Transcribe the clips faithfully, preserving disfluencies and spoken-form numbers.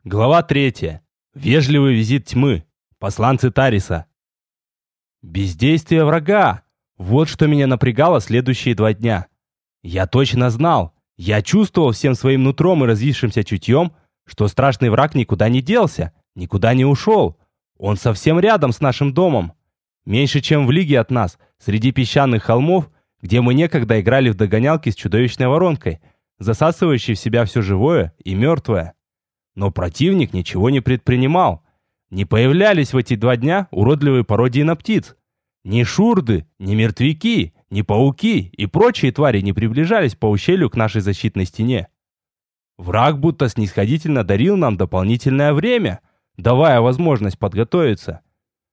Глава третья. Вежливый визит тьмы. Посланцы Тариса. Бездействие врага. Вот что меня напрягало следующие два дня. Я точно знал, я чувствовал всем своим нутром и развившимся чутьем, что страшный враг никуда не делся, никуда не ушел. Он совсем рядом с нашим домом. Меньше чем в лиге от нас, среди песчаных холмов, где мы некогда играли в догонялки с чудовищной воронкой, засасывающей в себя все живое и мертвое. Но противник ничего не предпринимал. Не появлялись в эти два дня уродливые пародии на птиц. Ни шурды, ни мертвяки, ни пауки и прочие твари не приближались по ущелью к нашей защитной стене. Враг будто снисходительно дарил нам дополнительное время, давая возможность подготовиться.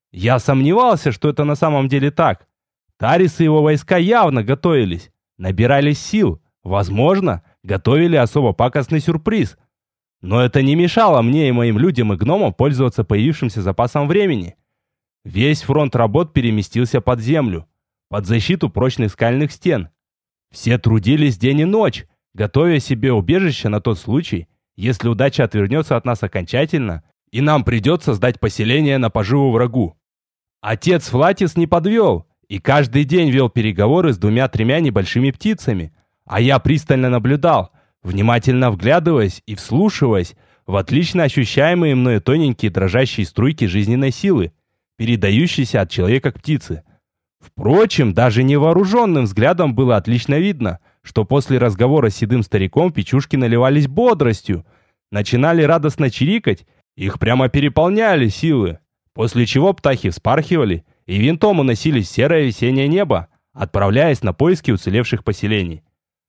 Я сомневался, что это на самом деле так. Тарис и его войска явно готовились, набирались сил, возможно, готовили особо пакостный сюрприз. Но это не мешало мне и моим людям и гномам пользоваться появившимся запасом времени. Весь фронт работ переместился под землю, под защиту прочных скальных стен. Все трудились день и ночь, готовя себе убежище на тот случай, если удача отвернется от нас окончательно, и нам придется сдать поселение на поживу врагу. Отец Флатис не подвел, и каждый день вел переговоры с двумя-тремя небольшими птицами, а я пристально наблюдал, внимательно вглядываясь и вслушиваясь в отлично ощущаемые мною тоненькие дрожащие струйки жизненной силы, передающиеся от человека к птице. Впрочем, даже невооруженным взглядом было отлично видно, что после разговора с седым стариком печушки наливались бодростью, начинали радостно чирикать, их прямо переполняли силы, после чего птахи вспархивали и винтом уносились в серое весеннее небо, отправляясь на поиски уцелевших поселений.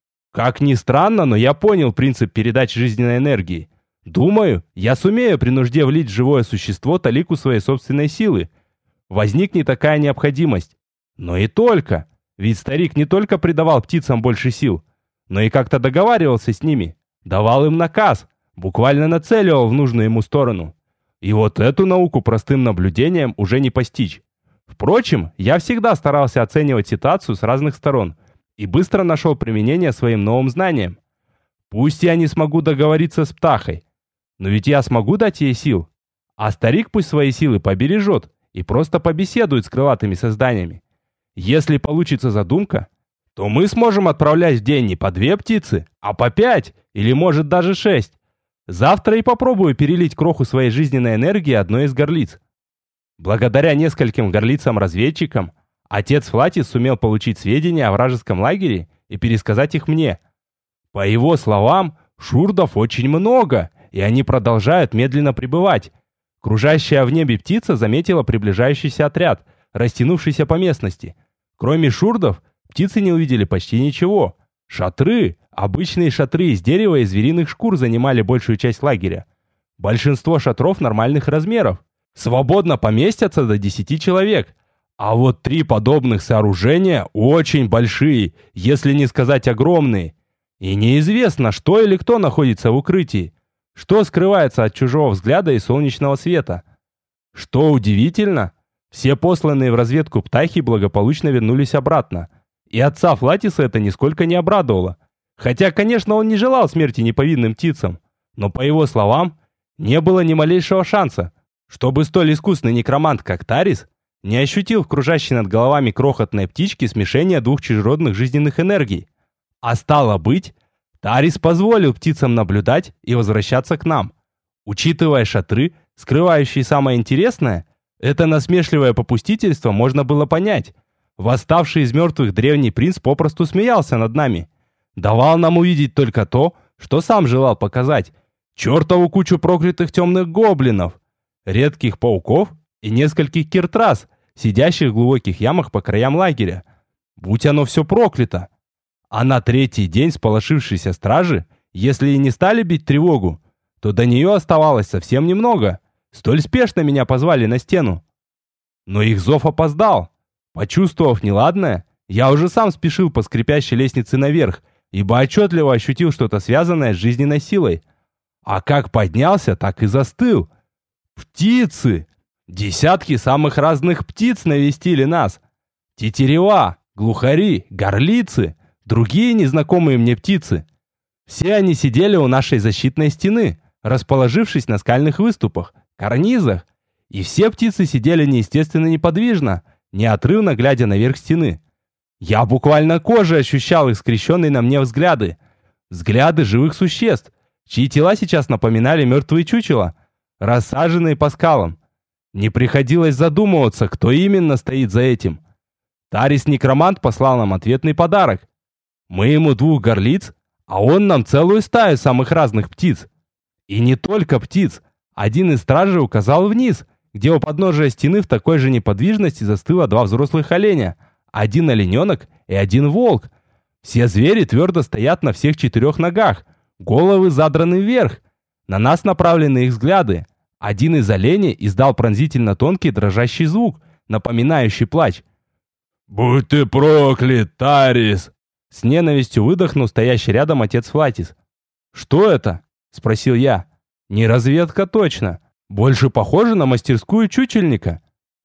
Как ни странно, но я понял принцип передачи жизненной энергии. Думаю, я сумею при нужде влить в живое существо талику своей собственной силы. Возникнет такая необходимость. Но и только. Ведь старик не только придавал птицам больше сил, но и как-то договаривался с ними, давал им наказ, буквально нацеливал в нужную ему сторону. И вот эту науку простым наблюдением уже не постичь. Впрочем, я всегда старался оценивать ситуацию с разных сторон и быстро нашел применение своим новым знаниям. Пусть я не смогу договориться с птахой, но ведь я смогу дать ей сил. А старик пусть свои силы побережет и просто побеседует с крылатыми созданиями. Если получится задумка, то мы сможем отправлять в день не по две птицы, а по пять или может даже шесть. Завтра и попробую перелить кроху своей жизненной энергии одной из горлиц. Благодаря нескольким горлицам-разведчикам отец Флатис сумел получить сведения о вражеском лагере и пересказать их мне. По его словам, шурдов очень много, и они продолжают медленно прибывать. Кружащая в небе птица заметила приближающийся отряд, растянувшийся по местности. Кроме шурдов, птицы не увидели почти ничего. Шатры, обычные шатры из дерева и звериных шкур занимали большую часть лагеря. Большинство шатров нормальных размеров. Свободно поместятся до десяти человек. А вот три подобных сооружения очень большие, если не сказать огромные. И неизвестно, что или кто находится в укрытии, что скрывается от чужого взгляда и солнечного света. Что удивительно, все посланные в разведку птахи благополучно вернулись обратно. И отца Флатиса это нисколько не обрадовало. Хотя, конечно, он не желал смерти неповинным птицам, но, по его словам, не было ни малейшего шанса, чтобы столь искусный некромант, как Тарис, не ощутил в кружащей над головами крохотной птички смешения двух чужеродных жизненных энергий. А стало быть, Тарис позволил птицам наблюдать и возвращаться к нам. Учитывая шатры, скрывающие самое интересное, это насмешливое попустительство можно было понять. Восставший из мертвых древний принц попросту смеялся над нами. Давал нам увидеть только то, что сам желал показать. Чертову кучу проклятых темных гоблинов, редких пауков и нескольких киртрас, сидящих в глубоких ямах по краям лагеря. Будь оно все проклято. А на третий день сполошившиеся стражи, если и не стали бить тревогу, то до нее оставалось совсем немного. Столь спешно меня позвали на стену. Но их зов опоздал. Почувствовав неладное, я уже сам спешил по скрипящей лестнице наверх, ибо отчетливо ощутил что-то связанное с жизненной силой. А как поднялся, так и застыл. Птицы! Десятки самых разных птиц навестили нас. Тетерева, глухари, горлицы, другие незнакомые мне птицы. Все они сидели у нашей защитной стены, расположившись на скальных выступах, карнизах, и все птицы сидели неестественно неподвижно, неотрывно глядя наверх стены. Я буквально кожей ощущал их скрещенные на мне взгляды. Взгляды живых существ, чьи тела сейчас напоминали мертвые чучела, рассаженные по скалам. Не приходилось задумываться, кто именно стоит за этим. Тарис-некромант послал нам ответный подарок. Мы ему двух горлиц, а он нам целую стаю самых разных птиц. И не только птиц. Один из стражей указал вниз, где у подножия стены в такой же неподвижности застыло два взрослых оленя, один олененок и один волк. Все звери твердо стоят на всех четырех ногах, головы задраны вверх. На нас направлены их взгляды. Один из оленей издал пронзительно тонкий дрожащий звук, напоминающий плач. «Будь ты проклят, Тарис!» С ненавистью выдохнул стоящий рядом отец Флатис. «Что это?» — спросил я. «Не разведка точно. Больше похоже на мастерскую чучельника».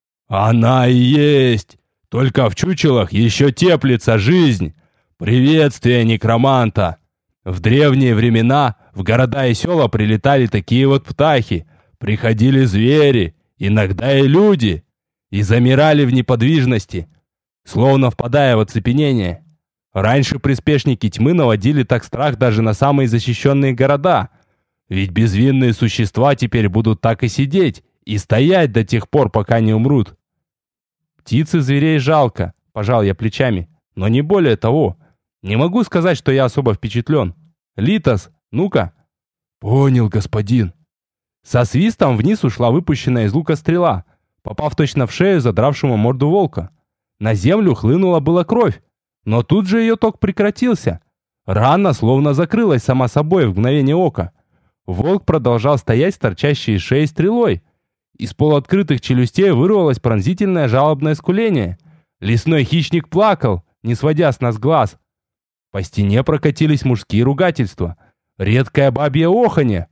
«Она и есть! Только в чучелах еще теплится жизнь! Приветствие некроманта! В древние времена в города и села прилетали такие вот птахи, приходили звери, иногда и люди, и замирали в неподвижности, словно впадая в оцепенение. Раньше приспешники тьмы наводили так страх даже на самые защищенные города, ведь безвинные существа теперь будут так и сидеть и стоять до тех пор, пока не умрут. Птиц и зверей жалко, пожал я плечами, но не более того. Не могу сказать, что я особо впечатлен. Литос, ну-ка. Понял, господин. Со свистом вниз ушла выпущенная из лука стрела, попав точно в шею задравшему морду волка. На землю хлынула была кровь, но тут же ее ток прекратился. Рана словно закрылась сама собой в мгновение ока. Волк продолжал стоять с торчащей из шеи стрелой. Из полуоткрытых челюстей вырвалось пронзительное жалобное скуление. Лесной хищник плакал, не сводя с нас глаз. По стене прокатились мужские ругательства. Редкое бабье оханье.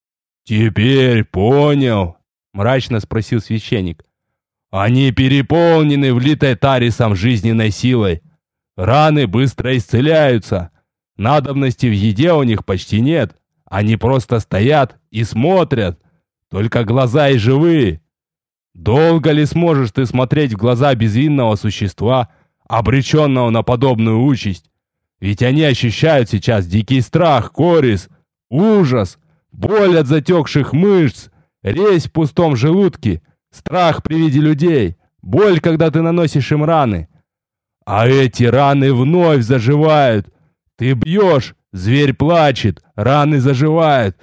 «Теперь понял», — мрачно спросил священник. «Они переполнены влитой Тарисом жизненной силой. Раны быстро исцеляются. Надобности в еде у них почти нет. Они просто стоят и смотрят. Только глаза и живые. Долго ли сможешь ты смотреть в глаза безвинного существа, обреченного на подобную участь? Ведь они ощущают сейчас дикий страх, корис, ужас, боль от затекших мышц, резь в пустом желудке, страх при виде людей, боль, когда ты наносишь им раны. А эти раны вновь заживают. Ты бьешь, зверь плачет, раны заживают.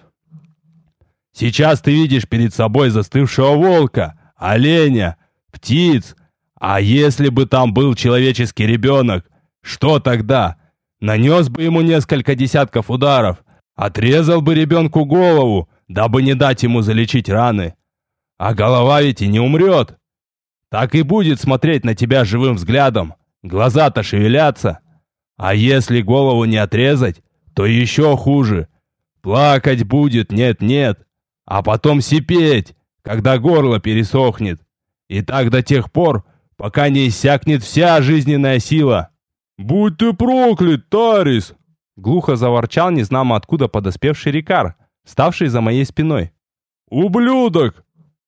Сейчас ты видишь перед собой застывшего волка, оленя, птиц. А если бы там был человеческий ребенок, что тогда? Нанес бы ему несколько десятков ударов, отрезал бы ребенку голову, дабы не дать ему залечить раны. А голова ведь и не умрет. Так и будет смотреть на тебя живым взглядом. Глаза-то шевелятся. А если голову не отрезать, то еще хуже. Плакать будет, нет-нет, а потом сипеть, когда горло пересохнет. И так до тех пор, пока не иссякнет вся жизненная сила. «Будь ты проклят, Тарис!» Глухо заворчал незнамо откуда подоспевший Рикар, вставший за моей спиной. «Ублюдок!»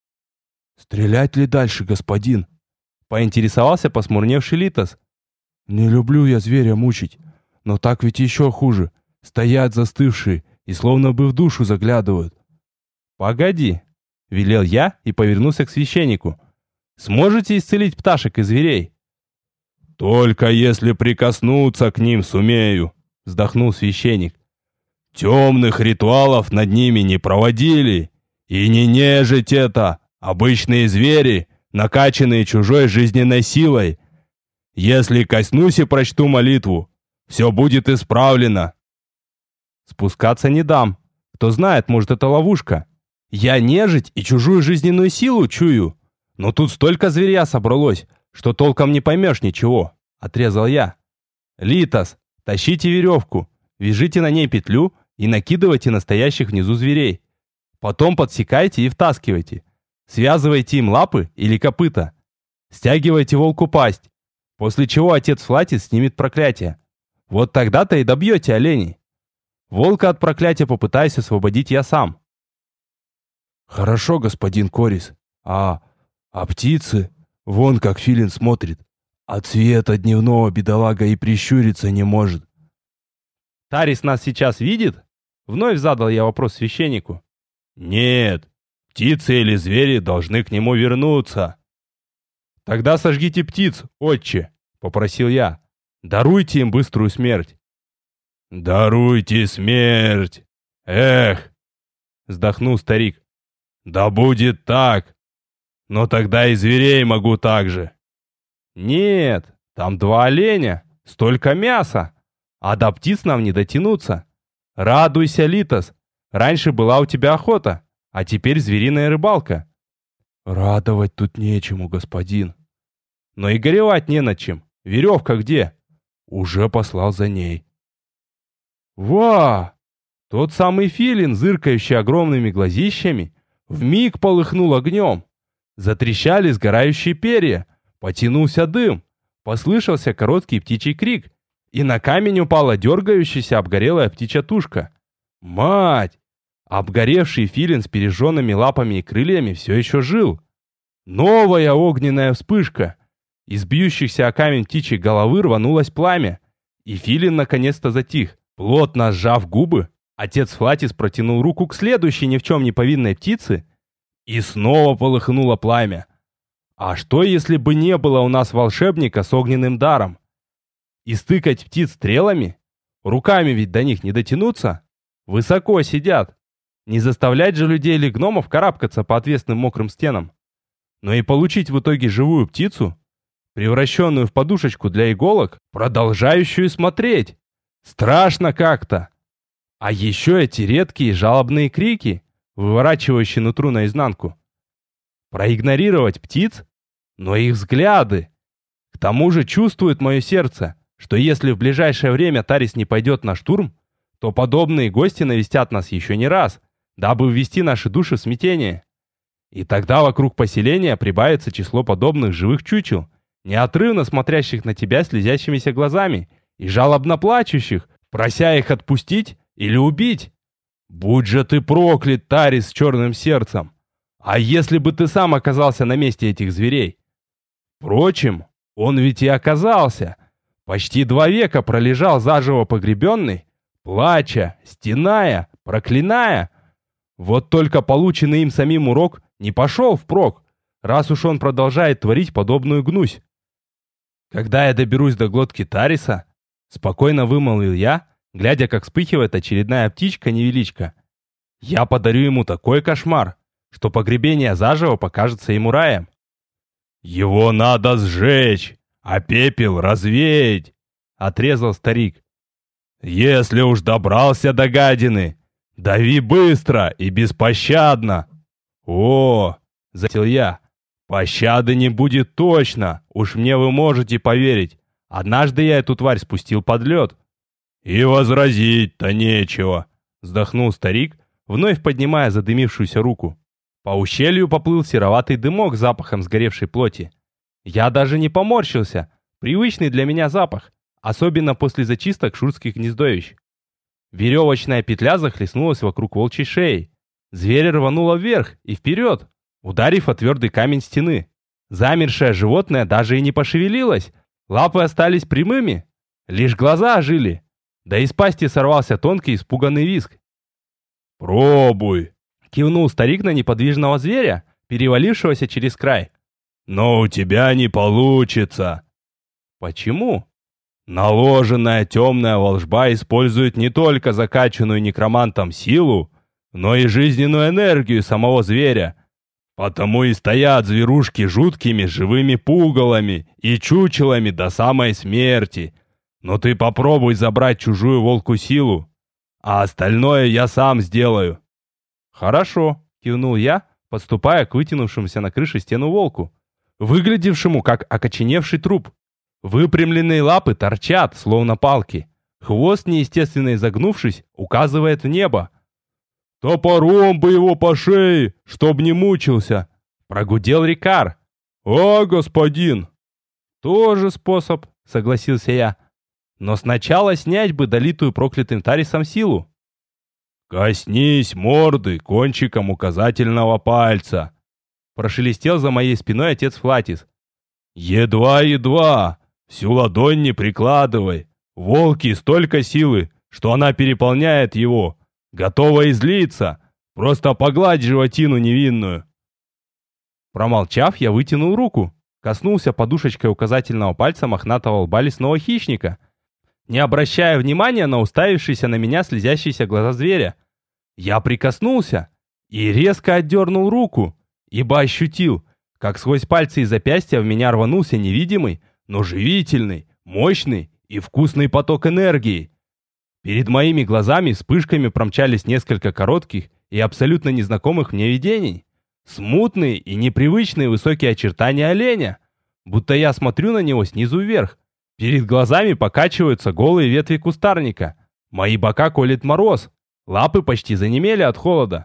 «Стрелять ли дальше, господин?» Поинтересовался посмурневший Литос. «Не люблю я зверя мучить, но так ведь еще хуже. Стоят застывшие и словно бы в душу заглядывают». «Погоди!» — велел я и повернулся к священнику. «Сможете исцелить пташек и зверей?» «Только если прикоснуться к ним сумею», — вздохнул священник. «Темных ритуалов над ними не проводили. И не нежить это, обычные звери, накачанные чужой жизненной силой. Если коснусь и прочту молитву, все будет исправлено». «Спускаться не дам. Кто знает, может, это ловушка. Я нежить и чужую жизненную силу чую. Но тут столько зверя собралось, что толком не поймешь ничего», — отрезал я. «Литос, тащите веревку, вяжите на ней петлю и накидывайте настоящих внизу зверей. Потом подсекайте и втаскивайте. Связывайте им лапы или копыта. Стягивайте волку пасть, после чего отец Флатис снимет проклятие. Вот тогда-то и добьете оленей. Волка от проклятия попытаюсь освободить я сам. Хорошо, господин Корис. А, а птицы? Вон как филин смотрит. От света дневного бедолага и прищуриться не может. Тарис нас сейчас видит? Вновь задал я вопрос священнику. Нет, птицы или звери должны к нему вернуться. Тогда сожгите птиц, отче, попросил я. Даруйте им быструю смерть. Даруйте смерть. Эх, вздохнул старик. Да будет так. Но тогда и зверей могу так же. Нет, там два оленя, столько мяса. А до птиц нам не дотянуться. Радуйся, Литос. Раньше была у тебя охота, а теперь звериная рыбалка. Радовать тут нечему, господин. Но и горевать не над чем. Веревка где? Уже послал за ней. Ва! Тот самый филин, зыркающий огромными глазищами, вмиг полыхнул огнем. Затрещали сгорающие перья, потянулся дым, послышался короткий птичий крик, и на камень упала дергающаяся обгорелая птичья тушка. Мать! Обгоревший филин с пережженными лапами и крыльями все еще жил. Новая огненная вспышка. Из бьющихся о камень птичьей головы рванулось пламя, и филин наконец-то затих. Плотно сжав губы, отец Флатис протянул руку к следующей ни в чем не повинной птице, и снова полыхнуло пламя. А что, если бы не было у нас волшебника с огненным даром? Истыкать птиц стрелами? Руками ведь до них не дотянуться. Высоко сидят. Не заставлять же людей или гномов карабкаться по отвесным мокрым стенам. Но и получить в итоге живую птицу, превращенную в подушечку для иголок, продолжающую смотреть. Страшно как-то. А еще эти редкие жалобные крики, выворачивающие нутру наизнанку. Проигнорировать птиц, но их взгляды. К тому же чувствует мое сердце, что если в ближайшее время Тарис не пойдет на штурм, то подобные гости навестят нас еще не раз, дабы ввести наши души в смятение. И тогда вокруг поселения прибавится число подобных живых чучел, неотрывно смотрящих на тебя слезящимися глазами и жалобно плачущих, прося их отпустить или убить. Будь же ты проклят, Тарис с черным сердцем! А если бы ты сам оказался на месте этих зверей? Впрочем, он ведь и оказался. Почти два века пролежал заживо погребенный, плача, стеная, проклиная. Вот только полученный им самим урок не пошел впрок, раз уж он продолжает творить подобную гнусь. Когда я доберусь до глотки Тариса, спокойно вымолвил я, глядя, как вспыхивает очередная птичка-невеличка, я подарю ему такой кошмар, что погребение заживо покажется ему раем. «Его надо сжечь, а пепел развеять!» — отрезал старик. «Если уж добрался до гадины, дави быстро и беспощадно!» «О!» — зател я. «Пощады не будет точно, уж мне вы можете поверить. Однажды я эту тварь спустил под лед». «И возразить-то нечего!» — вздохнул старик, вновь поднимая задымившуюся руку. По ущелью поплыл сероватый дымок с запахом сгоревшей плоти. Я даже не поморщился. Привычный для меня запах, особенно после зачисток шурских гнездовищ. Веревочная петля захлестнулась вокруг волчьей шеи. Зверь рвануло вверх и вперед, ударив о твердый камень стены. Замершее животное даже и не пошевелилось. Лапы остались прямыми. Лишь глаза ожили. Да из пасти сорвался тонкий испуганный визг. «Пробуй!» — кивнул старик на неподвижного зверя, перевалившегося через край. «Но у тебя не получится!» «Почему?» «Наложенная темная волжба использует не только закачанную некромантом силу, но и жизненную энергию самого зверя. Потому и стоят зверушки жуткими живыми пугалами и чучелами до самой смерти. Но ты попробуй забрать чужую волку силу, а остальное я сам сделаю». «Хорошо», — кивнул я, подступая к вытянувшемуся на крыше стену волку, выглядевшему как окоченевший труп. Выпрямленные лапы торчат, словно палки. Хвост, неестественно изогнувшись, указывает в небо. «Топором бы его по шее, чтоб не мучился!» — прогудел Рикар. «А, господин!» «Тоже способ», — согласился я. «Но сначала снять бы долитую проклятым Тарисом силу». «Коснись морды кончиком указательного пальца», — прошелестел за моей спиной отец Флатис. «Едва-едва, всю ладонь не прикладывай. Волки столько силы, что она переполняет его, готова излиться. Просто погладь животину невинную». Промолчав, я вытянул руку, коснулся подушечкой указательного пальца мохнатого лба лесного хищника, не обращая внимания на уставившиеся на меня слезящиеся глаза зверя. Я прикоснулся и резко отдернул руку, ибо ощутил, как сквозь пальцы и запястья в меня рванулся невидимый, но живительный, мощный и вкусный поток энергии. Перед моими глазами вспышками промчались несколько коротких и абсолютно незнакомых мне видений. Смутные и непривычные высокие очертания оленя, будто я смотрю на него снизу вверх. Перед глазами покачиваются голые ветви кустарника. Мои бока колет мороз, лапы почти занемели от холода.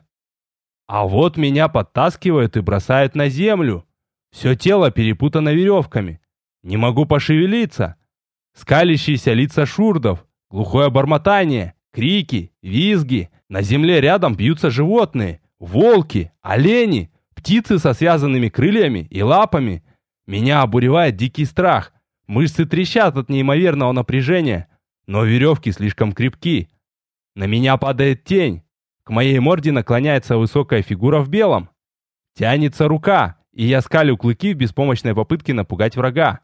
А вот меня подтаскивают и бросают на землю. Все тело перепутано веревками. Не могу пошевелиться. Скалящиеся лица шурдов, глухое бормотание, крики, визги. На земле рядом бьются животные. Волки, олени, птицы со связанными крыльями и лапами. Меня обуревает дикий страх. Мышцы трещат от неимоверного напряжения, но веревки слишком крепки. На меня падает тень. К моей морде наклоняется высокая фигура в белом. Тянется рука, и я скалю клыки в беспомощной попытке напугать врага.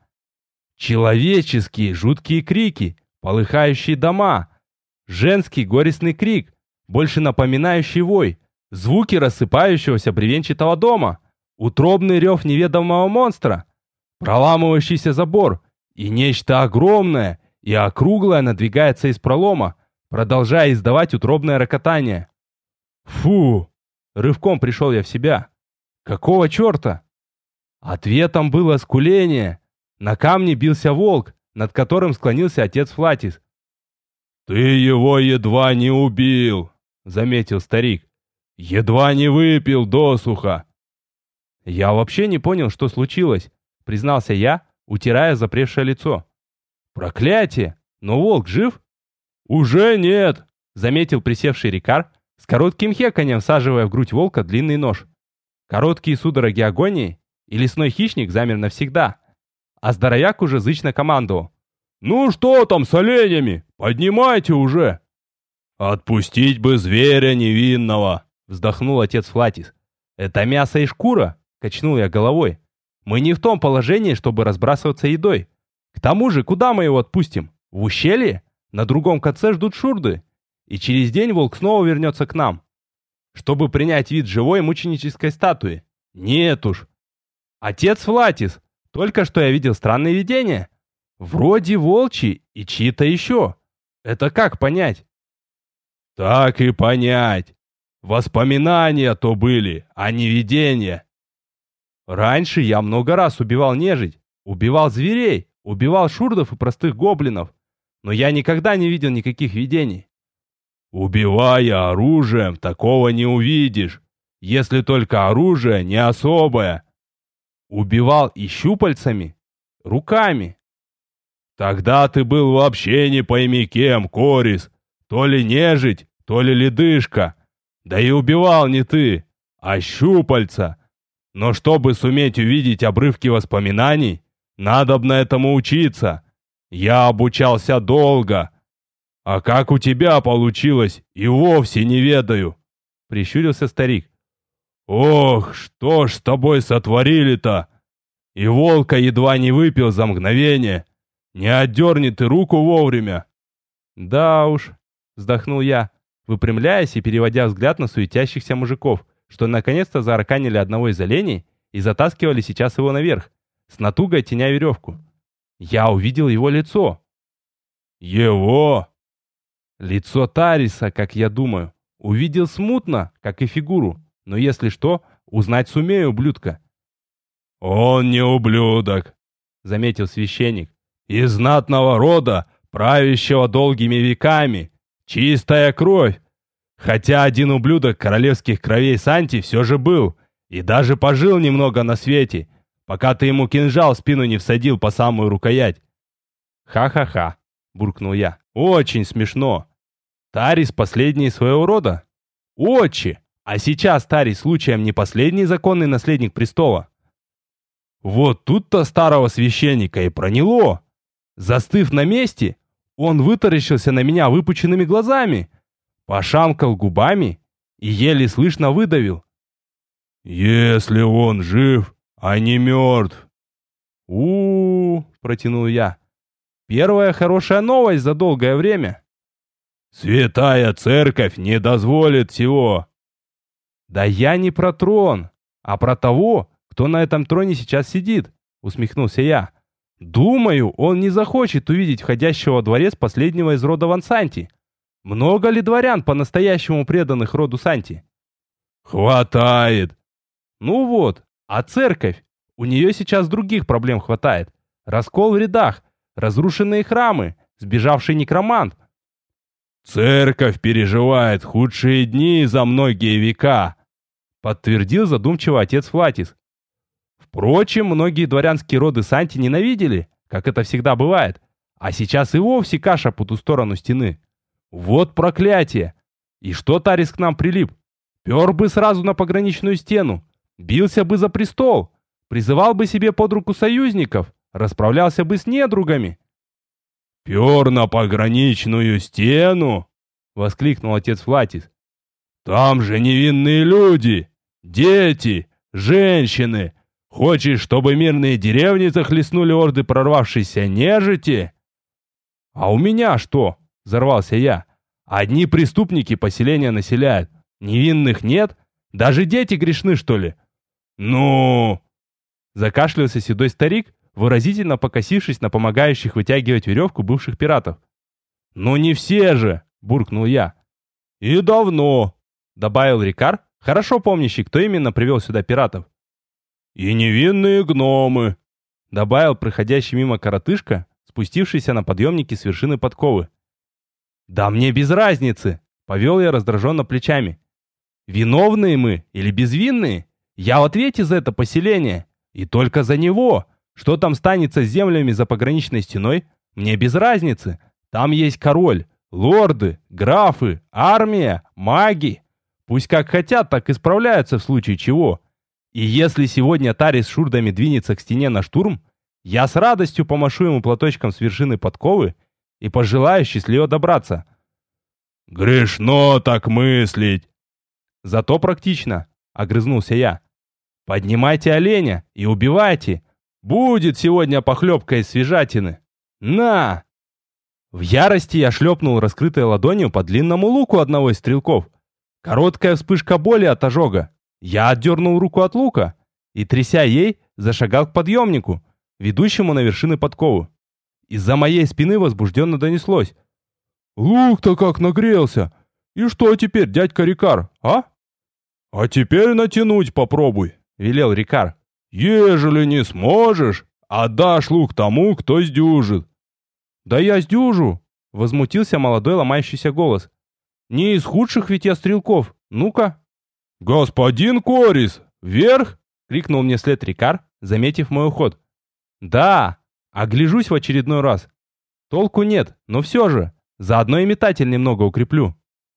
Человеческие жуткие крики, полыхающие дома. Женский горестный крик, больше напоминающий вой. Звуки рассыпающегося бревенчатого дома, утробный рев неведомого монстра, проламывающийся забор, и нечто огромное и округлое надвигается из пролома, продолжая издавать утробное рокотание. Фу! Рывком пришел я в себя. Какого черта? Ответом было скуление. На камне бился волк, над которым склонился отец Флатис. «Ты его едва не убил», — заметил старик. «Едва не выпил досуха». «Я вообще не понял, что случилось», — признался я, утирая запревшее лицо. «Проклятие! Но волк жив?» «Уже нет», — заметил присевший Рикар, с коротким хеканьем всаживая в грудь волка длинный нож. Короткие судороги агонии, и лесной хищник замер навсегда. А здоровяк уже зычно командовал. «Ну что там с оленями? Поднимайте уже!» «Отпустить бы зверя невинного!» — вздохнул отец Флатис. «Это мясо и шкура!» — качнул я головой. «Мы не в том положении, чтобы разбрасываться едой. К тому же, куда мы его отпустим? В ущелье? На другом конце ждут шурды. И через день волк снова вернется к нам, чтобы принять вид живой мученической статуи. Нет уж. Отец Флатис, только что я видел странные видения. Вроде волчьи и чьи-то еще. Это как понять?» «Так и понять. Воспоминания то были, а не видения. Раньше я много раз убивал нежить, убивал зверей, убивал шурдов и простых гоблинов, но я никогда не видел никаких видений». «Убивая оружием, такого не увидишь, если только оружие не особое». «Убивал и щупальцами, руками». «Тогда ты был вообще не пойми кем, Корис, то ли нежить, то ли ледышка. Да и убивал не ты, а щупальца. Но чтобы суметь увидеть обрывки воспоминаний, надобно этому учиться. Я обучался долго. А как у тебя получилось, и вовсе не ведаю», — прищурился старик. «Ох, что ж с тобой сотворили-то? И волка едва не выпил за мгновение. Не отдерни ты руку вовремя». «Да уж», — вздохнул я, выпрямляясь и переводя взгляд на суетящихся мужиков, что наконец-то заарканили одного из оленей и затаскивали сейчас его наверх, с натугой тяня веревку. Я увидел его лицо. «Его?» Лицо Тариса, как я думаю. Увидел смутно, как и фигуру, но если что, узнать сумею ублюдка. «Он не ублюдок», — заметил священник. «Из знатного рода, правящего долгими веками. Чистая кровь. Хотя один ублюдок королевских кровей Санти все же был, и даже пожил немного на свете, пока ты ему кинжал в спину не всадил по самую рукоять». «Ха-ха-ха», — буркнул я. «Очень смешно. Тарис последний своего рода, Отче, а сейчас Тарий случаем не последний законный наследник престола? Вот тут-то старого священника и проняло. Застыв на месте, он вытаращился на меня выпученными глазами, пошамкал губами и еле слышно выдавил: «Если он жив, а не мертв». «У-у-у», протянул я. «Первая хорошая новость за долгое время». «Святая церковь не дозволит всего». «Да я не про трон, а про того, кто на этом троне сейчас сидит», усмехнулся я. «Думаю, он не захочет увидеть входящего во дворец последнего из рода Ван Санти. Много ли дворян по-настоящему преданных роду Санти?» «Хватает». «Ну вот, а церковь? У нее сейчас других проблем хватает. Раскол в рядах, разрушенные храмы, сбежавший некромант». «Церковь переживает худшие дни за многие века», подтвердил задумчиво отец Флатис. Впрочем, многие дворянские роды Санти ненавидели, как это всегда бывает, а сейчас и вовсе каша по ту сторону стены. Вот проклятие! И что Тарис к нам прилип? Пер бы сразу на пограничную стену, бился бы за престол, призывал бы себе под руку союзников, расправлялся бы с недругами. «Пер на пограничную стену!» — воскликнул отец Флатис. «Там же невинные люди, дети, женщины. Хочешь, чтобы мирные деревни захлестнули орды прорвавшейся нежити?» «А у меня что?» — взорвался я. «Одни преступники поселения населяют. Невинных нет? Даже дети грешны, что ли?» «Ну...» — закашлялся седой старик, выразительно покосившись на помогающих вытягивать веревку бывших пиратов. «Ну не все же!» — буркнул я. «И давно!» — добавил Рикар, хорошо помнящий, кто именно привел сюда пиратов. «И невинные гномы!» — добавил проходящий мимо коротышка, спустившийся на подъемнике с вершины подковы. «Да мне без разницы!» — повел я раздраженно плечами. «Виновные мы или безвинные? Я в ответе за это поселение. И только за него. Что там станется с землями за пограничной стеной? Мне без разницы. Там есть король, лорды, графы, армия, маги. Пусть как хотят, так и справляются в случае чего. И если сегодня Тарис с шурдами двинется к стене на штурм, я с радостью помашу ему платочком с вершины подковы и пожелаю счастливо добраться». «Грешно так мыслить!» «Зато практично», — огрызнулся я. «Поднимайте оленя и убивайте. Будет сегодня похлебка из свежатины. На!» В ярости я шлепнул раскрытой ладонью по длинному луку одного из стрелков. Короткая вспышка боли от ожога. Я отдернул руку от лука и, тряся ей, зашагал к подъемнику, ведущему на вершины подковы. Из-за моей спины возбужденно донеслось: «Лук-то как нагрелся! И что теперь, дядька Рикар, а?» «А теперь натянуть попробуй», — велел Рикар. «Ежели не сможешь, отдашь лук тому, кто сдюжит». «Да я сдюжу», — возмутился молодой ломающийся голос. «Не из худших ведь я стрелков. Ну-ка». «Господин Корис, вверх!» — крикнул мне вслед Рикар, заметив мой уход. «Да, огляжусь в очередной раз. Толку нет, но все же, заодно и метатель немного укреплю».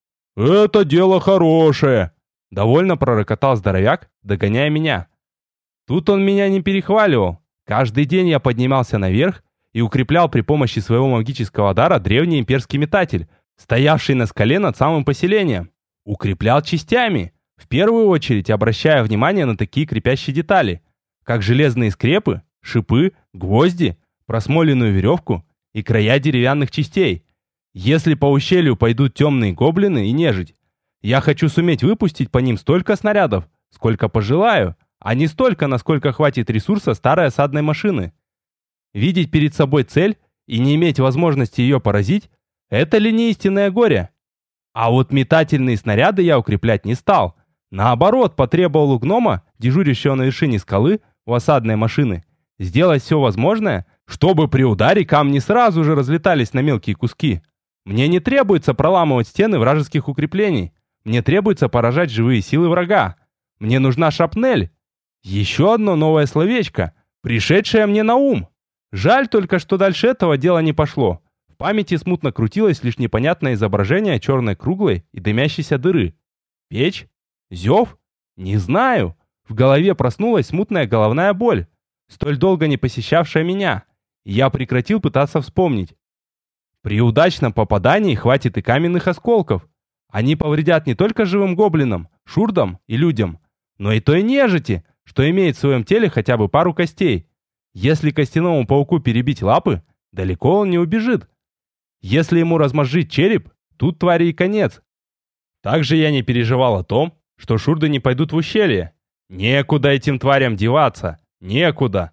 «Это дело хорошее!» — довольно пророкотал здоровяк, догоняя меня. Тут он меня не перехваливал. Каждый день я поднимался наверх и укреплял при помощи своего магического дара древний имперский метатель, стоявший на скале над самым поселением. Укреплял частями, в первую очередь обращая внимание на такие крепящие детали, как железные скрепы, шипы, гвозди, просмоленную веревку и края деревянных частей. Если по ущелью пойдут темные гоблины и нежить, я хочу суметь выпустить по ним столько снарядов, сколько пожелаю, а не столько, насколько хватит ресурса старой осадной машины. Видеть перед собой цель и не иметь возможности ее поразить — это ли не истинное горе? А вот метательные снаряды я укреплять не стал. Наоборот, потребовал у гнома, дежурящего на вершине скалы, у осадной машины, сделать все возможное, чтобы при ударе камни сразу же разлетались на мелкие куски. Мне не требуется проламывать стены вражеских укреплений. Мне требуется поражать живые силы врага. Мне нужна шрапнель. Еще одно новое словечко, пришедшее мне на ум. Жаль только, что дальше этого дела не пошло. В памяти смутно крутилось лишь непонятное изображение черной круглой и дымящейся дыры. Печь? Зев? Не знаю. В голове проснулась смутная головная боль, столь долго не посещавшая меня. И я прекратил пытаться вспомнить. При удачном попадании хватит и каменных осколков. Они повредят не только живым гоблинам, шурдам и людям, но и той нежити, что имеет в своем теле хотя бы пару костей. Если костяному пауку перебить лапы, далеко он не убежит. Если ему размозжить череп, тут твари и конец. Также я не переживал о том, что шурды не пойдут в ущелье. Некуда этим тварям деваться, некуда.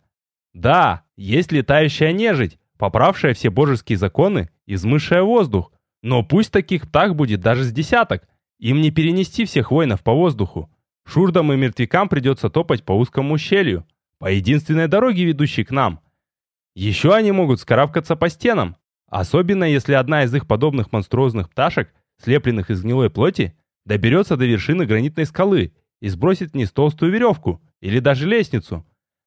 Да, есть летающая нежить, поправшая все божеские законы и взмывшая воздух, но пусть таких птах будет даже с десяток, им не перенести всех воинов по воздуху. Шурдам и мертвякам придется топать по узкому ущелью, по единственной дороге, ведущей к нам. Еще они могут скарабкаться по стенам, особенно если одна из их подобных монструозных пташек, слепленных из гнилой плоти, доберется до вершины гранитной скалы и сбросит вниз толстую веревку или даже лестницу.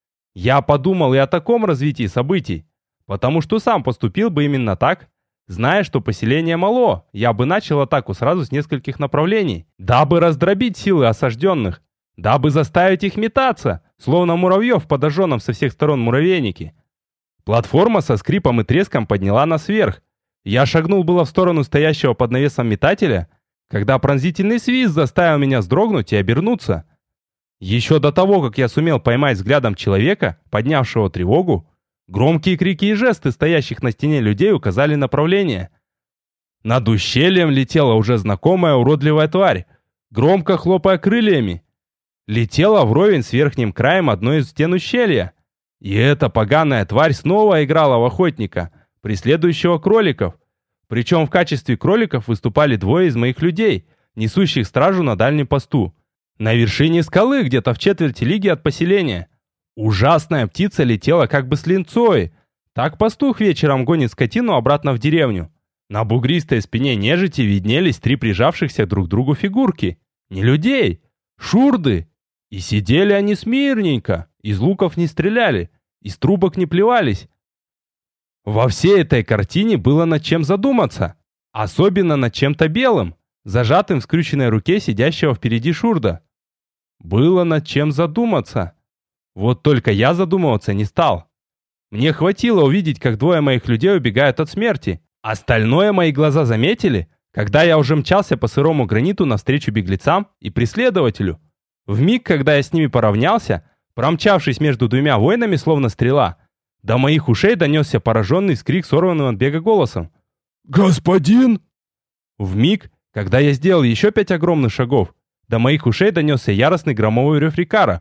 Я подумал и о таком развитии событий, потому что сам поступил бы именно так. Зная, что поселение мало, я бы начал атаку сразу с нескольких направлений, дабы раздробить силы осажденных, дабы заставить их метаться, словно муравьев в подожженном со всех сторон муравейнике. Платформа со скрипом и треском подняла нас вверх. Я шагнул было в сторону стоящего под навесом метателя, когда пронзительный свист заставил меня вздрогнуть и обернуться. Еще до того, как я сумел поймать взглядом человека, поднявшего тревогу, громкие крики и жесты стоящих на стене людей указали направление. Над ущельем летела уже знакомая уродливая тварь, громко хлопая крыльями. Летела вровень с верхним краем одной из стен ущелья. И эта поганая тварь снова играла в охотника, преследующего кроликов. Причем в качестве кроликов выступали двое из моих людей, несущих стражу на дальнем посту. На вершине скалы, где-то в четверти лиги от поселения. Ужасная птица летела как бы с линцой. Так пастух вечером гонит скотину обратно в деревню. На бугристой спине нежити виднелись три прижавшихся друг к другу фигурки. Не людей, шурды. И сидели они смирненько, из луков не стреляли, из трубок не плевались. Во всей этой картине было над чем задуматься. Особенно над чем-то белым, зажатым в скрюченной руке сидящего впереди шурда. Было над чем задуматься. Вот только я задумываться не стал. Мне хватило увидеть, как двое моих людей убегают от смерти. Остальное мои глаза заметили, когда я уже мчался по сырому граниту навстречу беглецам и преследователю. Вмиг, когда я с ними поравнялся, промчавшись между двумя воинами словно стрела, до моих ушей донесся пораженный вскрик сорванным от бега голосом. «Господин!» Вмиг, когда я сделал еще пять огромных шагов, до моих ушей донесся яростный громовой рев Рикара.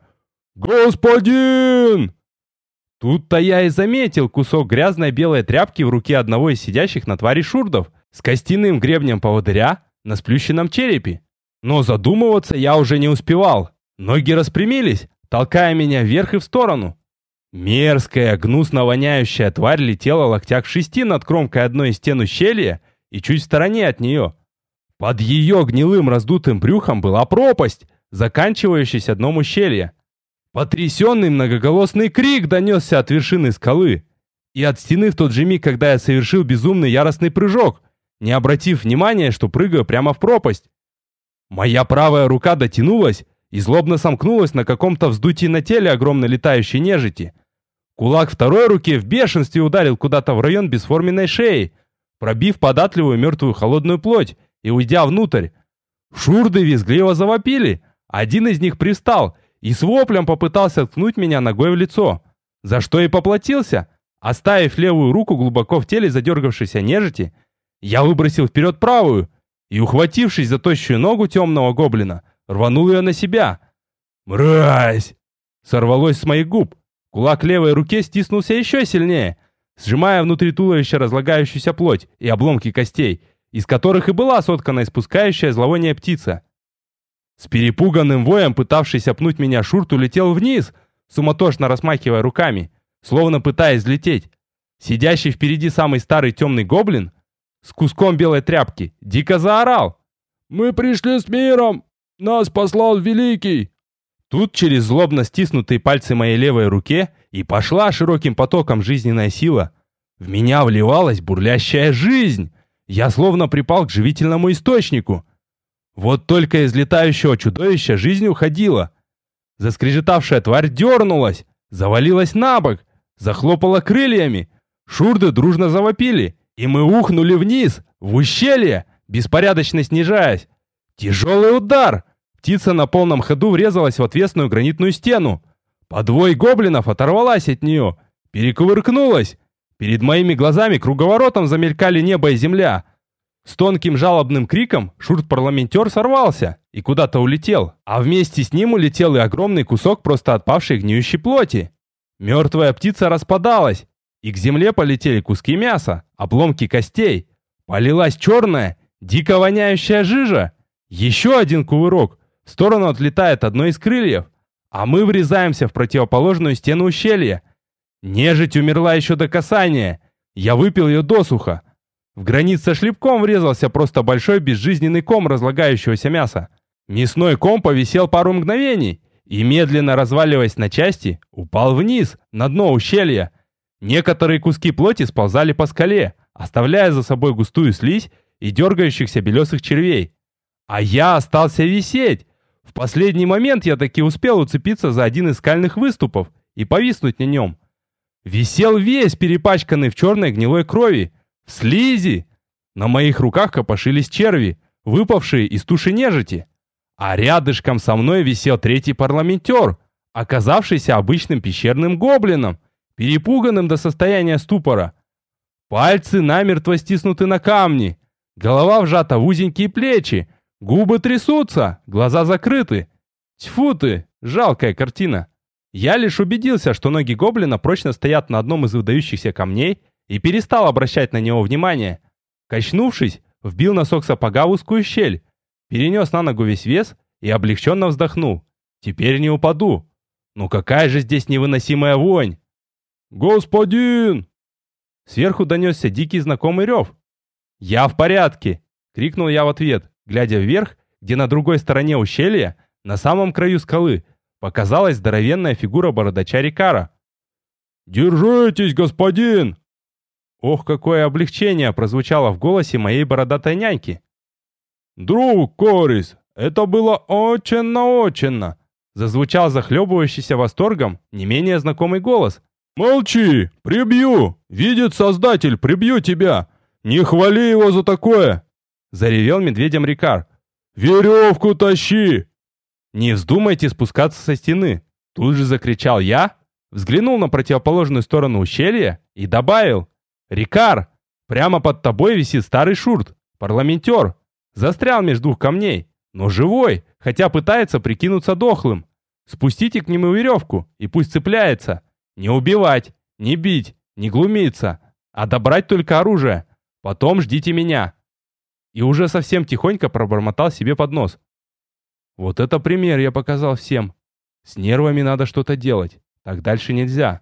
«Господин!» Тут-то я и заметил кусок грязной белой тряпки в руке одного из сидящих на твари шурдов с костяным гребнем поводыря на сплющенном черепе. Но задумываться я уже не успевал. Ноги распрямились, толкая меня вверх и в сторону. Мерзкая, гнусно воняющая тварь летела локтях в шести над кромкой одной из стен ущелья и чуть в стороне от нее. Под ее гнилым раздутым брюхом была пропасть, заканчивающаяся дном ущелья. Потрясенный многоголосный крик донесся от вершины скалы и от стены в тот же миг, когда я совершил безумный яростный прыжок, не обратив внимания, что прыгаю прямо в пропасть. Моя правая рука дотянулась и злобно сомкнулась на каком-то вздутии на теле огромной летающей нежити. Кулак второй руки в бешенстве ударил куда-то в район бесформенной шеи, пробив податливую мертвую холодную плоть и уйдя внутрь. Шурды визгливо завопили. Один из них привстал и с воплем попытался ткнуть меня ногой в лицо, за что и поплатился. Оставив левую руку глубоко в теле задергавшейся нежити, я выбросил вперед правую и, ухватившись за тощую ногу темного гоблина, рванул ее на себя. «Мразь!» сорвалось с моих губ. Кулак левой руки стиснулся еще сильнее, сжимая внутри туловища разлагающуюся плоть и обломки костей, из которых и была соткана испускающая зловоние птица. С перепуганным воем, пытавшийся пнуть меня шурт, улетел вниз, суматошно размахивая руками, словно пытаясь взлететь. Сидящий впереди самый старый темный гоблин с куском белой тряпки дико заорал. «Мы пришли с миром! Нас послал Великий!» Тут через злобно стиснутые пальцы моей левой руке и пошла широким потоком жизненная сила. В меня вливалась бурлящая жизнь. Я словно припал к живительному источнику. Вот только из летающего чудовища жизнь уходила. Заскрежетавшая тварь дернулась, завалилась на бок, захлопала крыльями. Шурды дружно завопили, и мы ухнули вниз, в ущелье, беспорядочно снижаясь. Тяжелый удар! Птица на полном ходу врезалась в отвесную гранитную стену. Подвой гоблинов оторвалась от нее, перекувыркнулась. Перед моими глазами круговоротом замелькали небо и земля. С тонким жалобным криком шурт-парламентер сорвался и куда-то улетел, а вместе с ним улетел и огромный кусок просто отпавшей гниющей плоти. Мертвая птица распадалась, и к земле полетели куски мяса, обломки костей. Полилась черная, дико воняющая жижа. Еще один кувырок, в сторону отлетает одно из крыльев, а мы врезаемся в противоположную стену ущелья. Нежить умерла еще до касания. Я выпил ее досуха. В гранит со шлепком врезался просто большой безжизненный ком разлагающегося мяса. Мясной ком повисел пару мгновений и, медленно разваливаясь на части, упал вниз, на дно ущелья. Некоторые куски плоти сползали по скале, оставляя за собой густую слизь и дергающихся белесых червей. А я остался висеть. В последний момент я таки успел уцепиться за один из скальных выступов и повиснуть на нем. Висел весь перепачканный в черной гнилой крови, в слизи. На моих руках копошились черви, выпавшие из туши нежити. А рядышком со мной висел третий парламентер, оказавшийся обычным пещерным гоблином, перепуганным до состояния ступора. Пальцы намертво стиснуты на камни, голова вжата в узенькие плечи, губы трясутся, глаза закрыты. Тьфу ты, жалкая картина. Я лишь убедился, что ноги гоблина прочно стоят на одном из выдающихся камней, и перестал обращать на него внимание. Качнувшись, вбил носок сапога в узкую щель, перенес на ногу весь вес и облегченно вздохнул. Теперь не упаду. Ну какая же здесь невыносимая вонь! «Господин!» Сверху донесся дикий знакомый рев. «Я в порядке!» — крикнул я в ответ, глядя вверх, где на другой стороне ущелья, на самом краю скалы, показалась здоровенная фигура бородача Рикара. «Держитесь, господин!» Ох, какое облегчение прозвучало в голосе моей бородатой няньки. «Друг Корис, это было очень-очень!» Зазвучал захлебывающийся восторгом не менее знакомый голос. «Молчи! Прибью! Видит Создатель, прибью тебя! Не хвали его за такое!» Заревел медведем Рикар. «Веревку тащи!» «Не вздумайте спускаться со стены!» Тут же закричал я, взглянул на противоположную сторону ущелья и добавил: «Рикар, прямо под тобой висит старый шурт, парламентер. Застрял между двух камней, но живой, хотя пытается прикинуться дохлым. Спустите к нему веревку, и пусть цепляется. Не убивать, не бить, не глумиться, а добрать только оружие. Потом ждите меня». И уже совсем тихонько пробормотал себе под нос: «Вот это пример я показал всем. С нервами надо что-то делать, так дальше нельзя».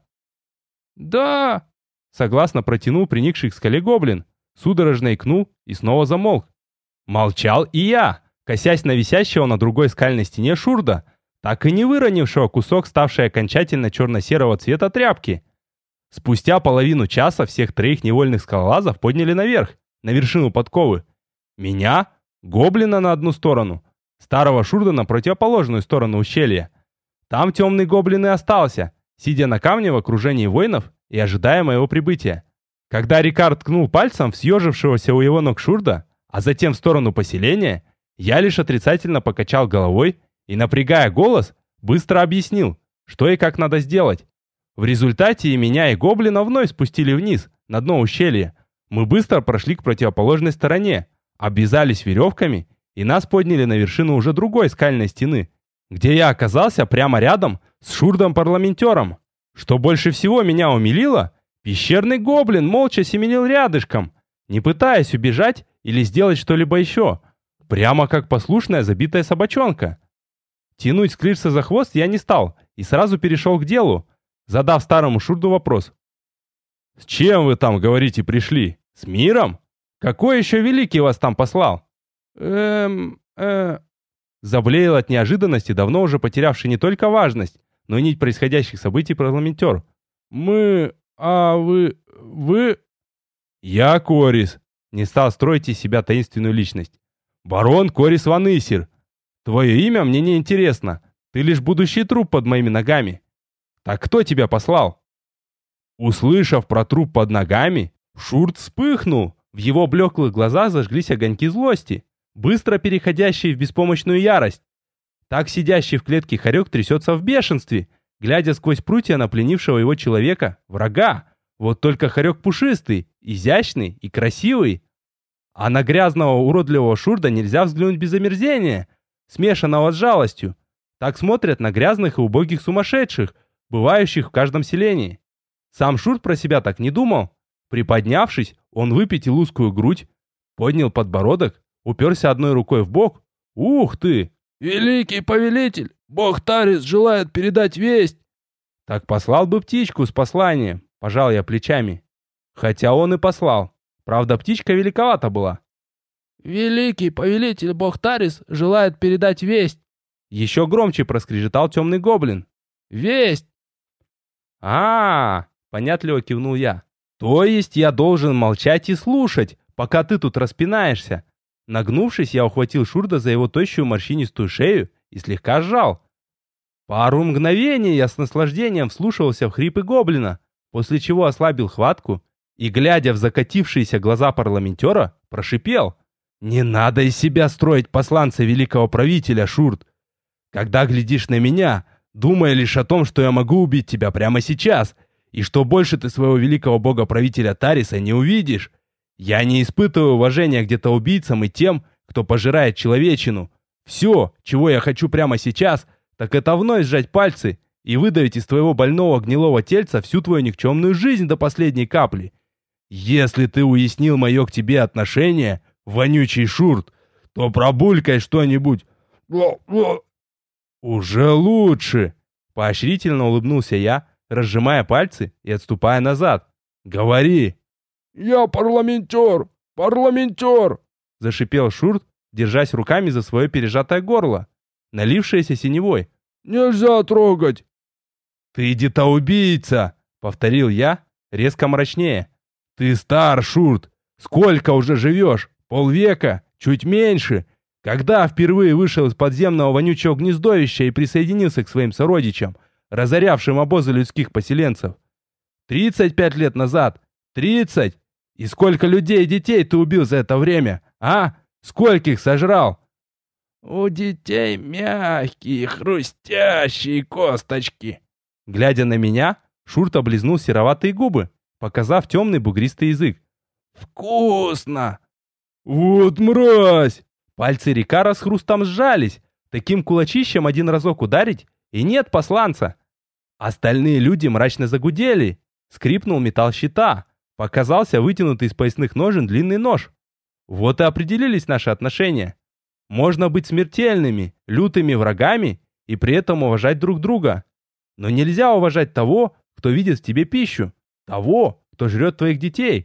«Да!» Согласно протянул приникший к скале гоблин, судорожно икнул и снова замолк. Молчал и я, косясь на висящего на другой скальной стене шурда, так и не выронившего кусок ставшей окончательно черно-серого цвета тряпки. Спустя половину часа всех троих невольных скалолазов подняли наверх, на вершину подковы. Меня, гоблина на одну сторону, старого шурда на противоположную сторону ущелья. Там темный гоблин и остался, сидя на камне в окружении воинов и ожидая моего прибытия. Когда Рикард ткнул пальцем в съежившегося у его ног шурда, а затем в сторону поселения, я лишь отрицательно покачал головой и, напрягая голос, быстро объяснил, что и как надо сделать. В результате и меня, и гоблина вновь спустили вниз, на дно ущелья. Мы быстро прошли к противоположной стороне, обвязались веревками, и нас подняли на вершину уже другой скальной стены, где я оказался прямо рядом с шурдом-парламентером. Что больше всего меня умилило, пещерный гоблин молча семенил рядышком, не пытаясь убежать или сделать что-либо еще, прямо как послушная забитая собачонка. Тянуть склирса за хвост я не стал и сразу перешел к делу, задав старому шурду вопрос. «С чем вы там, говорите, пришли? С миром? Какой еще великий вас там послал?» «Эм... э...» Заблеял от неожиданности, давно уже потерявший не только важность, но и нить происходящих событий парламентер. «Мы... а вы... вы...» «Я Корис», не стал строить из себя таинственную личность. барон Корис Ванысир. Твое имя мне не интересно. Ты лишь будущий труп под моими ногами. Так кто тебя послал?» Услышав про труп под ногами, Шурт вспыхнул. В его блеклых глазах зажглись огоньки злости, быстро переходящие в беспомощную ярость. Так сидящий в клетке хорек трясется в бешенстве, глядя сквозь прутья на пленившего его человека, врага. Вот только хорек пушистый, изящный и красивый. А на грязного уродливого Шурда нельзя взглянуть без омерзения, смешанного с жалостью. Так смотрят на грязных и убогих сумасшедших, бывающих в каждом селении. Сам Шурд про себя так не думал. Приподнявшись, он выпятил узкую грудь, поднял подбородок, уперся одной рукой в бок. «Ух ты! Великий повелитель, бог Тарис желает передать весть!» Так послал бы птичку с посланием, пожал я плечами. Хотя он и послал. Правда, птичка великовата была. «Великий повелитель, бог Тарис желает передать весть!» Еще громче проскрежетал темный гоблин. «Весть!» А-а-а! Понятливо кивнул я. То есть я должен молчать и слушать, пока ты тут распинаешься. Нагнувшись, я ухватил Шурда за его тощую морщинистую шею и слегка сжал. Пару мгновений я с наслаждением вслушивался в хрипы гоблина, после чего ослабил хватку и, глядя в закатившиеся глаза парламентера, прошипел: «Не надо из себя строить посланца великого правителя, Шурд. Когда глядишь на меня, думай лишь о том, что я могу убить тебя прямо сейчас, и что больше ты своего великого бога-правителя Тариса не увидишь. Я не испытываю уважения где-то убийцам и тем, кто пожирает человечину. Все, чего я хочу прямо сейчас, так это вновь сжать пальцы и выдавить из твоего больного гнилого тельца всю твою никчемную жизнь до последней капли. Если ты уяснил мое к тебе отношение, вонючий Шурд, то пробулькай что-нибудь». «Уже лучше!» — поощрительно улыбнулся я, разжимая пальцы и отступая назад. «Говори!» «Я парламентер! Парламентер!» — зашипел Шурд, держась руками за свое пережатое горло, налившееся синевой. «Нельзя трогать!» «Ты детоубийца!» — повторил я, резко мрачнее. «Ты стар, Шурд! Сколько уже живешь? Полвека? Чуть меньше? Когда впервые вышел из подземного вонючего гнездовища и присоединился к своим сородичам, разорявшим обозы людских поселенцев? Тридцать пять лет назад? Тридцать? И сколько людей и детей ты убил за это время, а? Скольких сожрал?» «У детей мягкие, хрустящие косточки!» Глядя на меня, Шурт облизнул сероватые губы, показав темный бугристый язык. «Вкусно!» «Вот мразь!» Пальцы Рикара с хрустом сжались. Таким кулачищем один разок ударить, и нет посланца. Остальные люди мрачно загудели. Скрипнул металл щита. Показался вытянутый из поясных ножен длинный нож. Вот и определились наши отношения. Можно быть смертельными, лютыми врагами и при этом уважать друг друга. Но нельзя уважать того, кто видит в тебе пищу. Того, кто жрет твоих детей.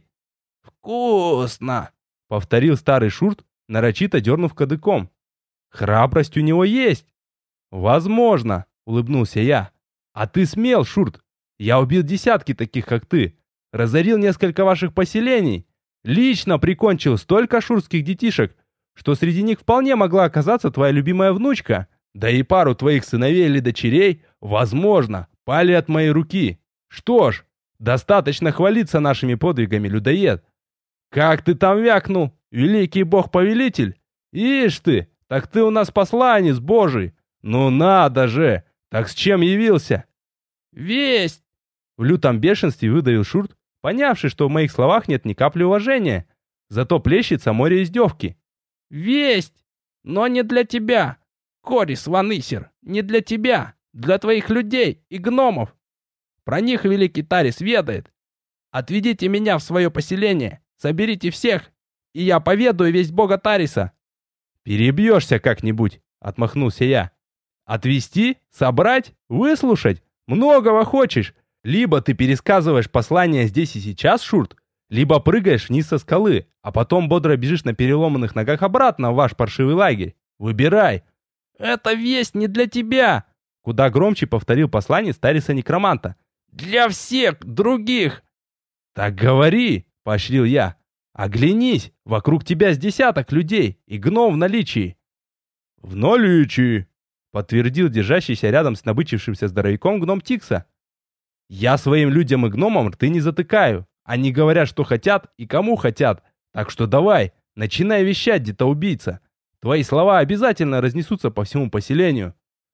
«Вкусно!» — повторил старый Шурт, нарочито дернув кадыком. «Храбрость у него есть!» «Возможно!» — улыбнулся я. «А ты смел, Шурт! Я убил десятки таких, как ты. Разорил несколько ваших поселений. Лично прикончил столько шурских детишек, что среди них вполне могла оказаться твоя любимая внучка. Да и пару твоих сыновей или дочерей, возможно, пали от моей руки. Что ж, достаточно хвалиться нашими подвигами, людоед. Как ты там вякнул, великий бог-повелитель? Ишь ты, так ты у нас посланец божий. Ну надо же, так с чем явился?» «Весть!» В лютом бешенстве выдавил Шурт, понявший, что в моих словах нет ни капли уважения. Зато плещется море издевки. «Весть! Но не для тебя, Корис Ванысир, не для тебя, для твоих людей и гномов. Про них великий Тарис ведает. Отведите меня в свое поселение, соберите всех, и я поведаю весть бога Тариса». «Перебьешься как-нибудь», — отмахнулся я. «Отвести? Собрать? Выслушать? Многого хочешь? Либо ты пересказываешь послание здесь и сейчас, Шурт, либо прыгаешь вниз со скалы, а потом бодро бежишь на переломанных ногах обратно в ваш паршивый лагерь. Выбирай!» «Это весть не для тебя!» Куда громче повторил послание Тариса Некроманта. «Для всех других!» «Так говори!» — поощрил я. Оглянись, вокруг тебя с десяток людей, и гном в наличии. В наличии, подтвердил держащийся рядом с набычившимся здоровяком гном Тикса. Я своим людям и гномам рты не затыкаю. Они говорят, что хотят и кому хотят. Так что давай, начинай вещать, детоубийца. Твои слова обязательно разнесутся по всему поселению.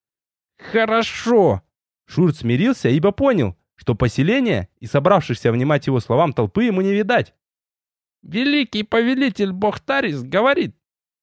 Хорошо. Шурт смирился, ибо понял, что поселение и собравшихся внимать его словам толпы ему не видать. Великий повелитель бог Тарис говорит.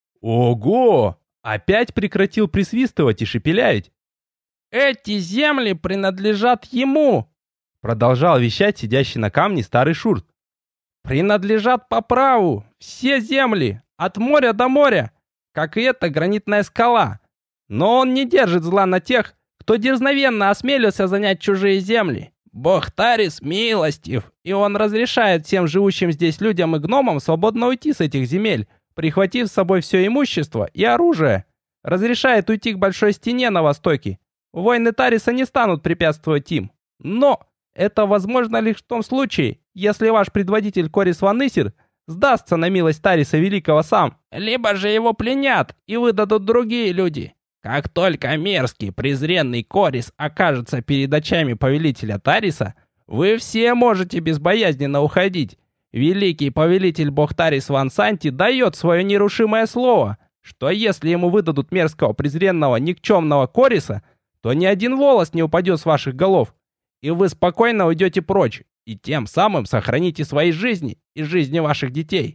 Ого! Опять прекратил присвистывать и шепелявить. Эти земли принадлежат ему. Продолжал вещать сидящий на камне старый Шурт. Принадлежат по праву все земли, от моря до моря, как и эта гранитная скала. Но он не держит зла на тех, кто дерзновенно осмелился занять чужие земли. Бог Тарис милостив, и он разрешает всем живущим здесь людям и гномам свободно уйти с этих земель, прихватив с собой все имущество и оружие. Разрешает уйти к большой стене на востоке. Воины Тариса не станут препятствовать им. Но это возможно лишь в том случае, если ваш предводитель Корис Ванысир сдастся на милость Тариса Великого сам, либо же его пленят и выдадут другие люди. Как только мерзкий, презренный Корис окажется перед очами повелителя Тариса, вы все можете безбоязненно уходить. Великий повелитель бог Тарис Вансанти дает свое нерушимое слово, что если ему выдадут мерзкого, презренного, никчемного Кориса, то ни один волос не упадет с ваших голов, и вы спокойно уйдете прочь, и тем самым сохраните свои жизни и жизни ваших детей.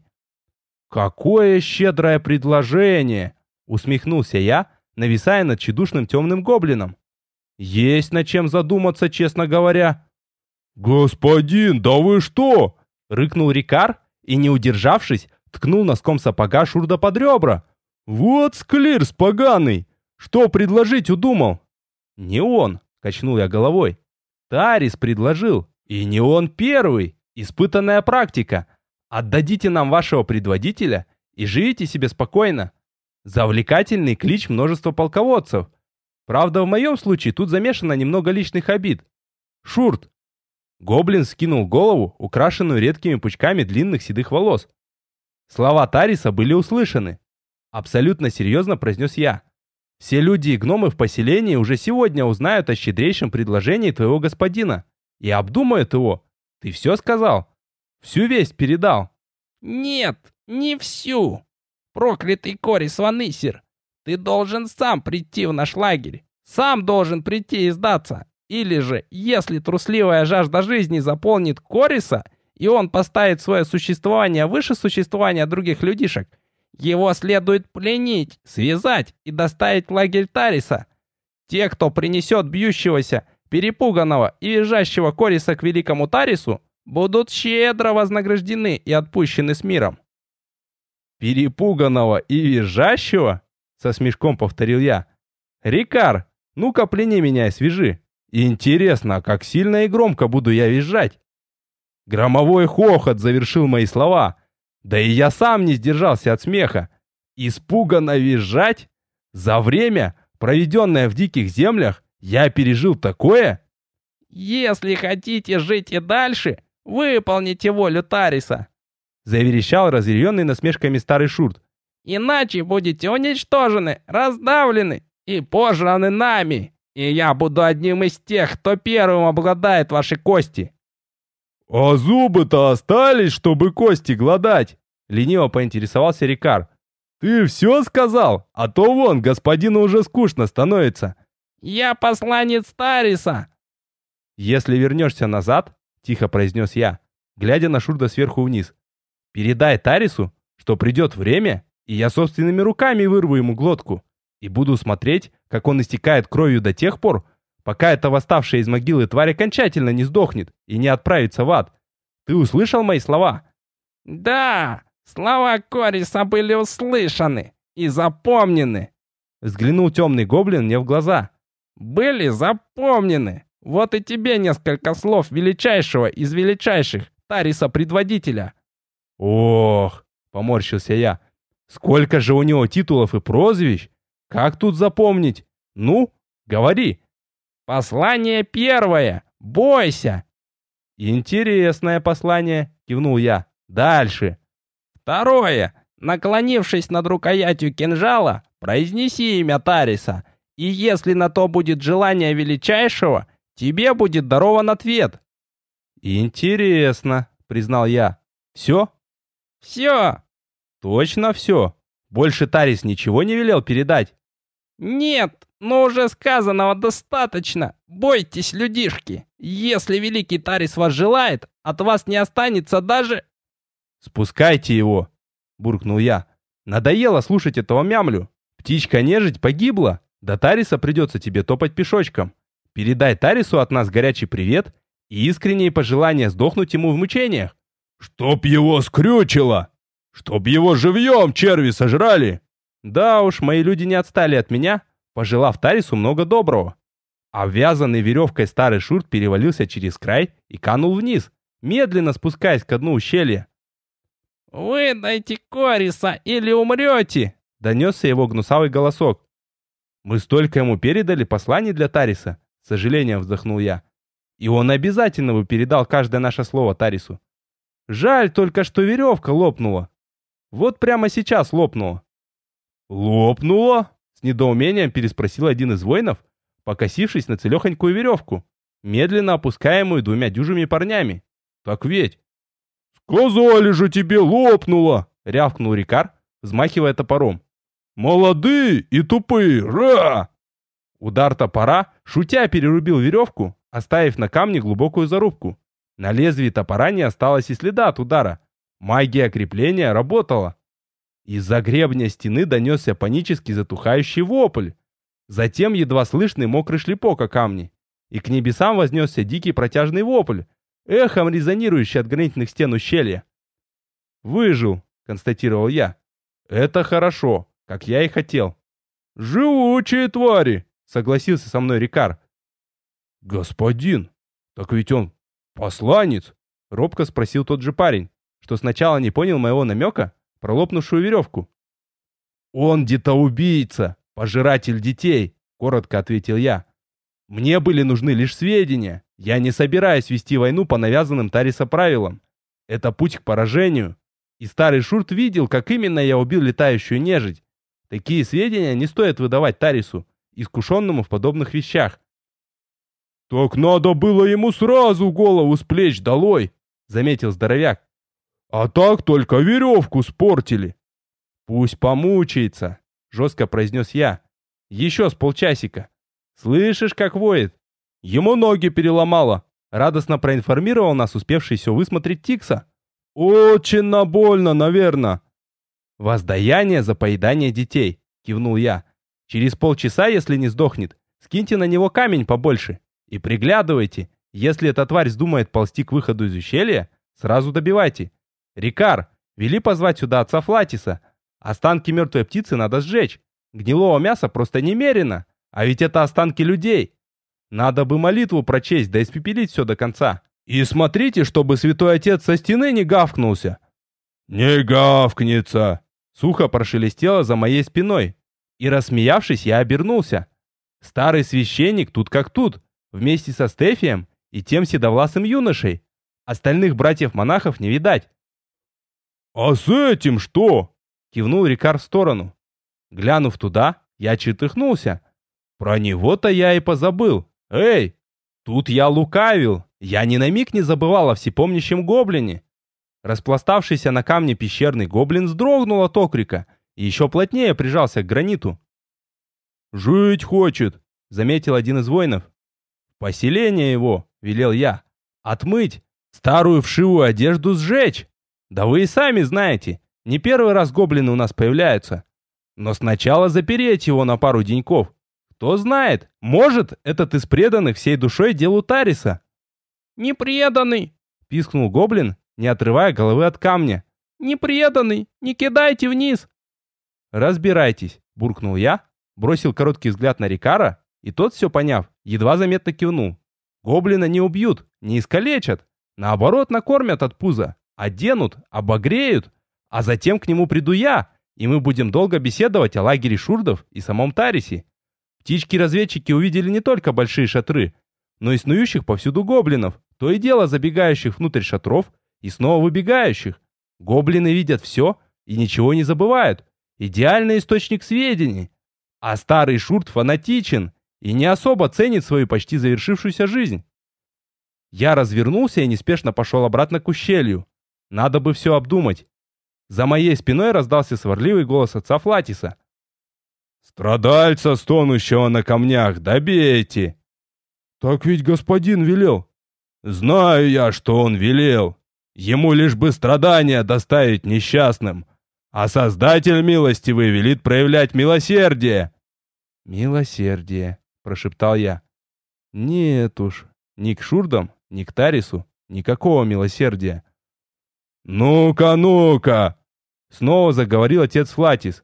«Какое щедрое предложение!» — усмехнулся я, нависая над тщедушным темным гоблином. «Есть над чем задуматься, честно говоря». «Господин, да вы что?» — рыкнул Рикар и, не удержавшись, ткнул носком сапога Шурда под ребра. «Вот склирс поганый! Что предложить удумал?» «Не он», — качнул я головой. «Тарис предложил, и не он первый. Испытанная практика. Отдадите нам вашего предводителя и живите себе спокойно. Завлекательный клич множества полководцев. Правда, в моем случае тут замешано немного личных обид. Шурт!» Гоблин скинул голову, украшенную редкими пучками длинных седых волос. Слова Тариса были услышаны. Абсолютно серьезно произнес я. «Все люди и гномы в поселении уже сегодня узнают о щедрейшем предложении твоего господина и обдумают его. Ты все сказал? Всю весть передал?» «Нет, не всю. Проклятый Корис Ванысир, ты должен сам прийти в наш лагерь. Сам должен прийти и сдаться. Или же, если трусливая жажда жизни заполнит Кориса, и он поставит свое существование выше существования других людишек, его следует пленить, связать и доставить в лагерь Тариса. Те, кто принесет бьющегося, перепуганного и визжащего Кориса к великому Тарису, будут щедро вознаграждены и отпущены с миром». «Перепуганного и визжащего?» — со смешком повторил я. «Рикар, ну-ка плени меня и свяжи. Интересно, как сильно и громко буду я визжать?» Громовой хохот завершил мои слова. Да и я сам не сдержался от смеха. Испуганно визжать? За время, проведенное в диких землях, я пережил такое? «Если хотите жить и дальше, выполните волю Тариса», — заверещал разъяренный насмешками старый Шурт. «Иначе будете уничтожены, раздавлены и пожраны нами, и я буду одним из тех, кто первым обладает ваши кости». «А зубы-то остались, чтобы кости глодать?» — лениво поинтересовался Рикар. «Ты все сказал? А то вон, господину уже скучно становится». «Я посланец Тариса». «Если вернешься назад, — тихо произнес я, глядя на Шурда сверху вниз, — передай Тарису, что придет время, и я собственными руками вырву ему глотку, и буду смотреть, как он истекает кровью до тех пор, пока эта восставшая из могилы тварь окончательно не сдохнет и не отправится в ад. Ты услышал мои слова?» «Да, слова Кориса были услышаны и запомнены», — взглянул темный гоблин мне в глаза. «Были запомнены. Вот и тебе несколько слов величайшего из величайших, Тариса-предводителя». «Ох», — поморщился я, — «сколько же у него титулов и прозвищ? Как тут запомнить? Ну, говори». «Послание первое. Бойся!» «Интересное послание», — кивнул я. «Дальше». Второе. Наклонившись над рукоятью кинжала, произнеси имя Тариса, и если на то будет желание величайшего, тебе будет дарован ответ. Интересно, признал я. Все? Все. Точно все? Больше Тарис ничего не велел передать? Нет, но уже сказанного достаточно. Бойтесь, людишки. Если великий Тарис вас желает, от вас не останется даже... Спускайте его, буркнул я. Надоело слушать этого мямлю. Птичка-нежить погибла. До Тариса придется тебе топать пешочком. Передай Тарису от нас горячий привет и искренние пожелания сдохнуть ему в мучениях. Чтоб его скрючило! Чтоб его живьем черви сожрали! Да уж, мои люди не отстали от меня, пожелав Тарису много доброго. Обвязанный веревкой старый шурт перевалился через край и канул вниз, медленно спускаясь ко дну ущелья. «Выдайте Кориса или умрете!» — донесся его гнусавый голосок. «Мы столько ему передали посланий для Тариса», — с сожалением вздохнул я. «И он обязательно бы передал каждое наше слово Тарису. Жаль только, что веревка лопнула. Вот прямо сейчас лопнула». «Лопнула?» — с недоумением переспросил один из воинов, покосившись на целехонькую веревку, медленно опускаемую двумя дюжими парнями. «Так ведь...» «Сказали же тебе, лопнуло!» — рявкнул Рикар, взмахивая топором. «Молодые и тупые! Ра!» Удар топора, шутя, перерубил веревку, оставив на камне глубокую зарубку. На лезвии топора не осталось и следа от удара. Магия крепления работала. Из-за гребня стены донесся панически затухающий вопль. Затем едва слышный мокрый шлепок о камни. И к небесам вознесся дикий протяжный вопль, эхом резонирующий от гранитных стен ущелья. «Выжил», — констатировал я. «Это хорошо, как я и хотел». «Живучие твари», — согласился со мной Рикар. «Господин, так ведь он посланец?» — робко спросил тот же парень, что сначала не понял моего намека про лопнувшую веревку. «Он детоубийца, пожиратель детей», — коротко ответил я. «Мне были нужны лишь сведения. Я не собираюсь вести войну по навязанным Тариса правилам. Это путь к поражению. И старый Шурт видел, как именно я убил летающую нежить. Такие сведения не стоит выдавать Тарису, искушенному в подобных вещах». «Так надо было ему сразу голову с плеч долой», — заметил здоровяк. «А так только веревку спортили». «Пусть помучается», — жестко произнес я. «Еще с полчасика. Слышишь, как воет? Ему ноги переломало», — радостно проинформировал нас успевший все высмотреть Тикса. «Очень больно, наверное». «Воздаяние за поедание детей», — кивнул я. «Через полчаса, если не сдохнет, скиньте на него камень побольше. И приглядывайте. Если эта тварь вздумает ползти к выходу из ущелья, сразу добивайте. Рикар, вели позвать сюда отца Флатиса. Останки мертвой птицы надо сжечь. Гнилого мяса просто немерено. А ведь это останки людей. Надо бы молитву прочесть, да испепелить все до конца. И смотрите, чтобы святой отец со стены не гавкнулся». «Не гавкнется!» Сухо прошелестело за моей спиной. И, рассмеявшись, я обернулся. Старый священник тут как тут, вместе со Стефием и тем седовласым юношей. Остальных братьев-монахов не видать. «А с этим что?» — кивнул Рикар в сторону. Глянув туда, я чертыхнулся. Про него-то я и позабыл. Эй, тут я лукавил. Я ни на миг не забывал о всепомнящем гоблине. Распластавшийся на камне пещерный гоблин вздрогнул от окрика и еще плотнее прижался к граниту. «Жить хочет», — заметил один из воинов. «Поселение его», — велел я. «Отмыть, старую вшивую одежду сжечь. Да вы и сами знаете, не первый раз гоблины у нас появляются. Но сначала запереть его на пару деньков. Кто знает, может, этот из преданных всей душой делу Тариса». «Не преданный!» — пискнул гоблин, не отрывая головы от камня. «Не преданный! Не кидайте вниз!» «Разбирайтесь», — буркнул я, бросил короткий взгляд на Рикара, и тот, все поняв, едва заметно кивнул. «Гоблина не убьют, не искалечат, наоборот, накормят от пуза, оденут, обогреют, а затем к нему приду я, и мы будем долго беседовать о лагере шурдов и самом Тарисе». Птички-разведчики увидели не только большие шатры, но и снующих повсюду гоблинов, то и дело забегающих внутрь шатров и снова выбегающих. Гоблины видят все и ничего не забывают. Идеальный источник сведений. А старый Шурт фанатичен и не особо ценит свою почти завершившуюся жизнь. Я развернулся и неспешно пошел обратно к ущелью. Надо бы все обдумать. За моей спиной раздался сварливый голос отца Флатиса. «Страдальца, стонущего на камнях, добейте!» «Так ведь господин велел». «Знаю я, что он велел. Ему лишь бы страдания доставить несчастным, а Создатель милостивый велит проявлять милосердие». «Милосердие», — прошептал я. «Нет уж, ни к Шурдам, ни к Тарису, никакого милосердия». «Ну-ка, ну-ка!» — снова заговорил отец Флатис.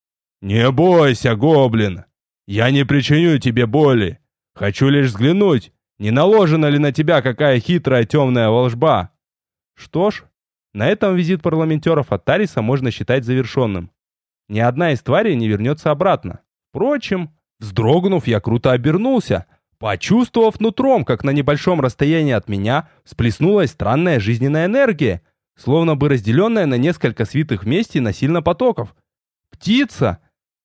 «Не бойся, гоблин! Я не причиню тебе боли. Хочу лишь взглянуть, не наложена ли на тебя какая хитрая темная волжба». Что ж, на этом визит парламентеров от Тариса можно считать завершенным. Ни одна из тварей не вернется обратно. Впрочем, вздрогнув, я круто обернулся, почувствовав нутром, как на небольшом расстоянии от меня всплеснулась странная жизненная энергия, словно бы разделенная на несколько свитых вместе насильно потоков. Птица!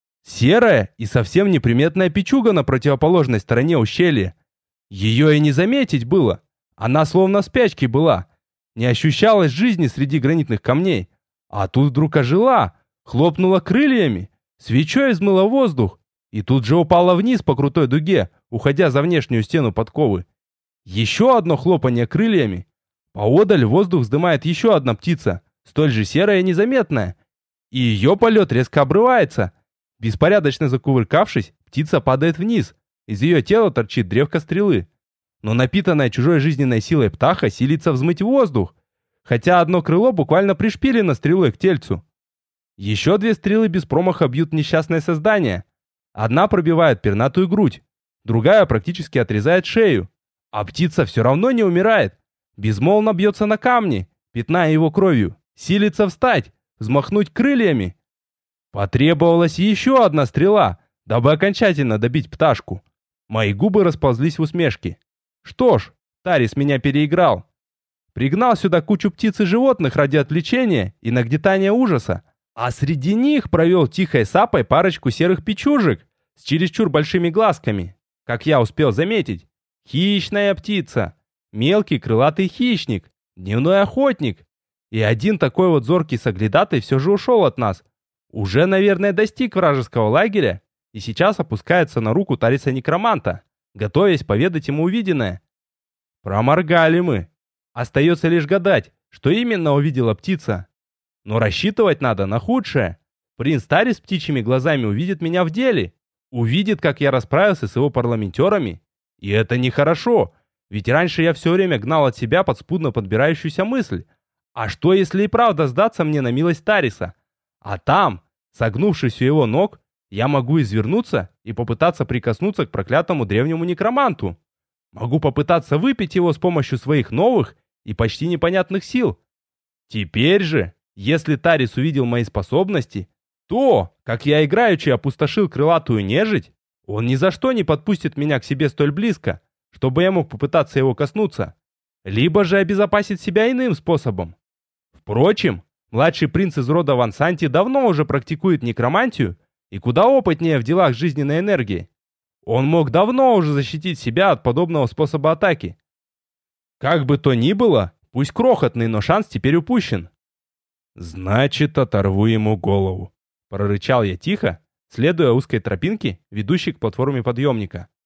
Серая и совсем неприметная печуга на противоположной стороне ущелья. Ее и не заметить было. Она словно в спячке была. Не ощущалась жизни среди гранитных камней. А тут вдруг ожила, хлопнула крыльями, свечой взмыла воздух и тут же упала вниз по крутой дуге, уходя за внешнюю стену подковы. Еще одно хлопанье крыльями. Поодаль воздух вздымает еще одна птица, столь же серая и незаметная. И ее полет резко обрывается. Беспорядочно закувыркавшись, птица падает вниз. Из ее тела торчит древко стрелы. Но напитанная чужой жизненной силой птаха силится взмыть воздух, хотя одно крыло буквально пришпилено стрелой к тельцу. Еще две стрелы без промаха бьют несчастное создание. Одна пробивает пернатую грудь, другая практически отрезает шею. А птица все равно не умирает. Безмолвно бьется на камни, пятная его кровью, силится встать, взмахнуть крыльями. Потребовалась еще одна стрела, дабы окончательно добить пташку. Мои губы расползлись в усмешке. Что ж, Тарис меня переиграл. Пригнал сюда кучу птиц и животных ради отвлечения и нагнетания ужаса. А среди них провел тихой сапой парочку серых печужек с чересчур большими глазками. Как я успел заметить, хищная птица, мелкий крылатый хищник, дневной охотник. И один такой вот зоркий соглядатай все же ушел от нас. Уже, наверное, достиг вражеского лагеря и сейчас опускается на руку Тариса-некроманта, готовясь поведать ему увиденное. Проморгали мы. Остается лишь гадать, что именно увидела птица. Но рассчитывать надо на худшее. Принц Тарис с птичьими глазами увидит меня в деле. Увидит, как я расправился с его парламентерами. И это нехорошо, ведь раньше я все время гнал от себя подспудно подбирающуюся мысль. А что, если и правда сдаться мне на милость Тариса? А там, согнувшись у его ног, я могу извернуться и попытаться прикоснуться к проклятому древнему некроманту. Могу попытаться выпить его с помощью своих новых и почти непонятных сил. Теперь же, если Тарис увидел мои способности, то, как я играючи опустошил крылатую нежить, он ни за что не подпустит меня к себе столь близко, чтобы я мог попытаться его коснуться, либо же обезопасить себя иным способом. Впрочем, младший принц из рода Вансанти давно уже практикует некромантию и куда опытнее в делах жизненной энергии. Он мог давно уже защитить себя от подобного способа атаки. Как бы то ни было, пусть крохотный, но шанс теперь упущен. «Значит, оторву ему голову», — прорычал я тихо, следуя узкой тропинке, ведущей к платформе подъемника.